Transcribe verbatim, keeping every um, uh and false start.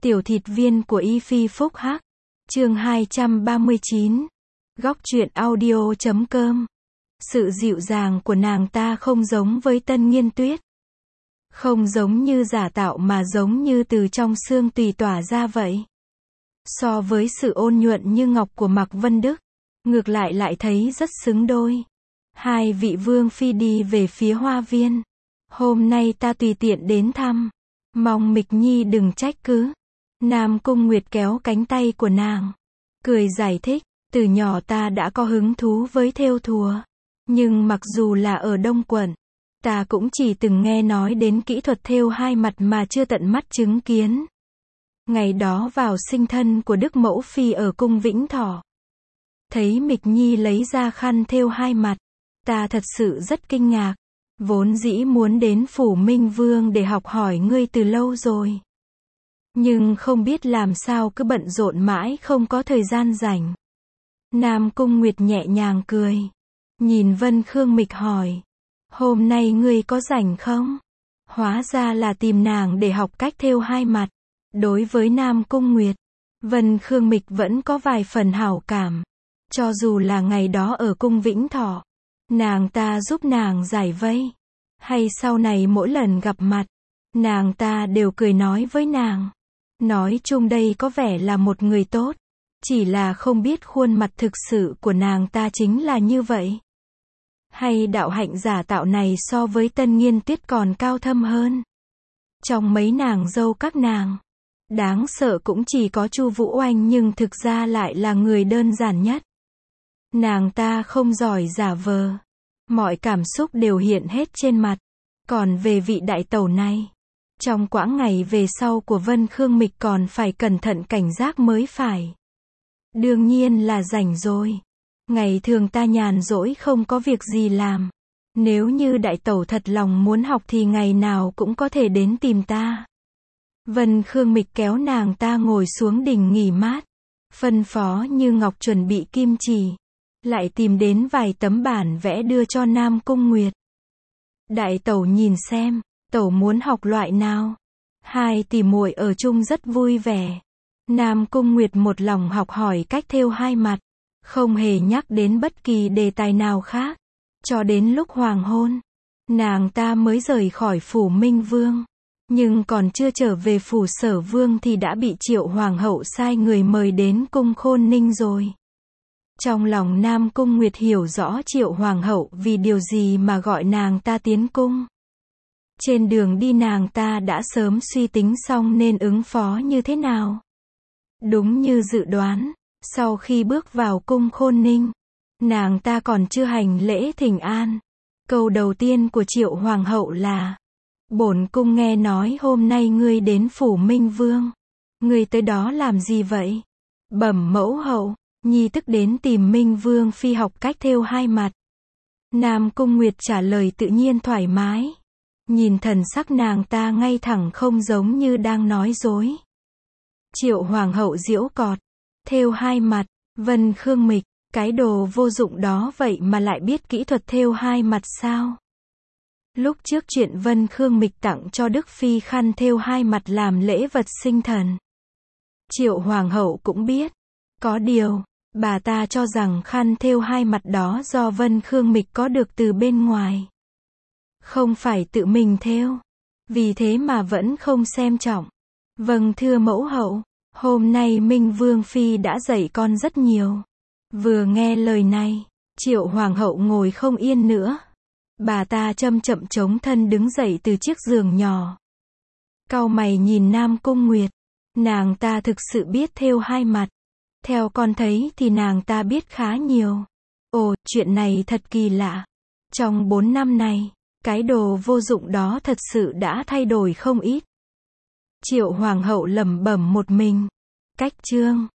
Tiểu thịt viên của Y Phi Phúc Hắc. Chương hai trăm ba mươi chín. Góc truyện audio chấm com. Sự dịu dàng của nàng ta không giống với Tân Nghiên Tuyết. Không giống như giả tạo mà giống như từ trong xương tùy tỏa ra vậy. So với sự ôn nhuận như ngọc của Mạc Vân Đức, ngược lại lại thấy rất xứng đôi. Hai vị vương phi đi về phía hoa viên. Hôm nay ta tùy tiện đến thăm. Mong Mịch Nhi đừng trách cứ. Nam Cung Nguyệt kéo cánh tay của nàng. Cười giải thích, từ nhỏ ta đã có hứng thú với thêu thùa. Nhưng mặc dù là ở Đông Quận, ta cũng chỉ từng nghe nói đến kỹ thuật thêu hai mặt mà chưa tận mắt chứng kiến. Ngày đó vào sinh thân của Đức Mẫu Phi ở cung Vĩnh Thọ, thấy Mịch Nhi lấy ra khăn thêu hai mặt, ta thật sự rất kinh ngạc. Vốn dĩ muốn đến phủ Minh Vương để học hỏi ngươi từ lâu rồi. Nhưng không biết làm sao cứ bận rộn mãi không có thời gian rảnh. Nam Cung Nguyệt nhẹ nhàng cười. Nhìn Vân Khương Mịch hỏi. Hôm nay ngươi có rảnh không? Hóa ra là tìm nàng để học cách thêu hai mặt. Đối với Nam Cung Nguyệt, Vân Khương Mịch vẫn có vài phần hảo cảm. Cho dù là ngày đó ở cung Vĩnh Thọ, nàng ta giúp nàng giải vây. Hay sau này mỗi lần gặp mặt, nàng ta đều cười nói với nàng. Nói chung đây có vẻ là một người tốt. Chỉ là không biết khuôn mặt thực sự của nàng ta chính là như vậy. Hay đạo hạnh giả tạo này so với Tân Nghiên Tuyết còn cao thâm hơn. Trong mấy nàng dâu các nàng, đáng sợ cũng chỉ có Chu Vũ Oanh nhưng thực ra lại là người đơn giản nhất. Nàng ta không giỏi giả vờ. Mọi cảm xúc đều hiện hết trên mặt. Còn về vị đại tẩu này, trong quãng ngày về sau của Vân Khương Mịch còn phải cẩn thận cảnh giác mới phải. Đương nhiên là rảnh rồi. Ngày thường ta nhàn rỗi không có việc gì làm. Nếu như đại tẩu thật lòng muốn học thì ngày nào cũng có thể đến tìm ta. Vân Khương Mịch kéo nàng ta ngồi xuống đình nghỉ mát. Phân phó Như Ngọc chuẩn bị kim chỉ. Lại tìm đến vài tấm bản vẽ đưa cho Nam Cung Nguyệt. Đại tẩu nhìn xem, tẩu muốn học loại nào? Hai tỷ muội ở chung rất vui vẻ. Nam Cung Nguyệt một lòng học hỏi cách thêu hai mặt, không hề nhắc đến bất kỳ đề tài nào khác. Cho đến lúc hoàng hôn, nàng ta mới rời khỏi phủ Minh Vương. Nhưng còn chưa trở về phủ Sở Vương thì đã bị Triệu Hoàng hậu sai người mời đến cung Khôn Ninh rồi. Trong lòng Nam Cung Nguyệt hiểu rõ Triệu Hoàng hậu vì điều gì mà gọi nàng ta tiến cung. Trên đường đi nàng ta đã sớm suy tính xong nên ứng phó như thế nào. Đúng như dự đoán, sau khi bước vào cung Khôn Ninh, nàng ta còn chưa hành lễ thỉnh an. Câu đầu tiên của Triệu Hoàng hậu là: bổn cung nghe nói hôm nay ngươi đến phủ Minh Vương. Ngươi tới đó làm gì vậy? Bẩm mẫu hậu, nhi tức đến tìm Minh Vương phi học cách thêu hai mặt. Nam Cung Nguyệt trả lời tự nhiên thoải mái. Nhìn thần sắc nàng ta ngay thẳng không giống như đang nói dối. Triệu Hoàng hậu giễu cọt. Thêu hai mặt, Vân Khương Mịch, cái đồ vô dụng đó vậy mà lại biết kỹ thuật thêu hai mặt sao? Lúc trước chuyện Vân Khương Mịch tặng cho Đức Phi khăn thêu hai mặt làm lễ vật sinh thần, Triệu Hoàng hậu cũng biết. Có điều, bà ta cho rằng khăn thêu hai mặt đó do Vân Khương Mịch có được từ bên ngoài. Không phải tự mình thêu. Vì thế mà vẫn không xem trọng. Vâng thưa mẫu hậu, hôm nay Minh Vương Phi đã dạy con rất nhiều. Vừa nghe lời này, Triệu Hoàng hậu ngồi không yên nữa. Bà ta chậm chậm chống thân đứng dậy từ chiếc giường nhỏ. Cau mày nhìn Nam Cung Nguyệt. Nàng ta thực sự biết thêu hai mặt. Theo con thấy thì nàng ta biết khá nhiều. Ồ, chuyện này thật kỳ lạ. Trong bốn năm này, cái đồ vô dụng đó thật sự đã thay đổi không ít. Triệu Hoàng hậu lẩm bẩm một mình. Cách chương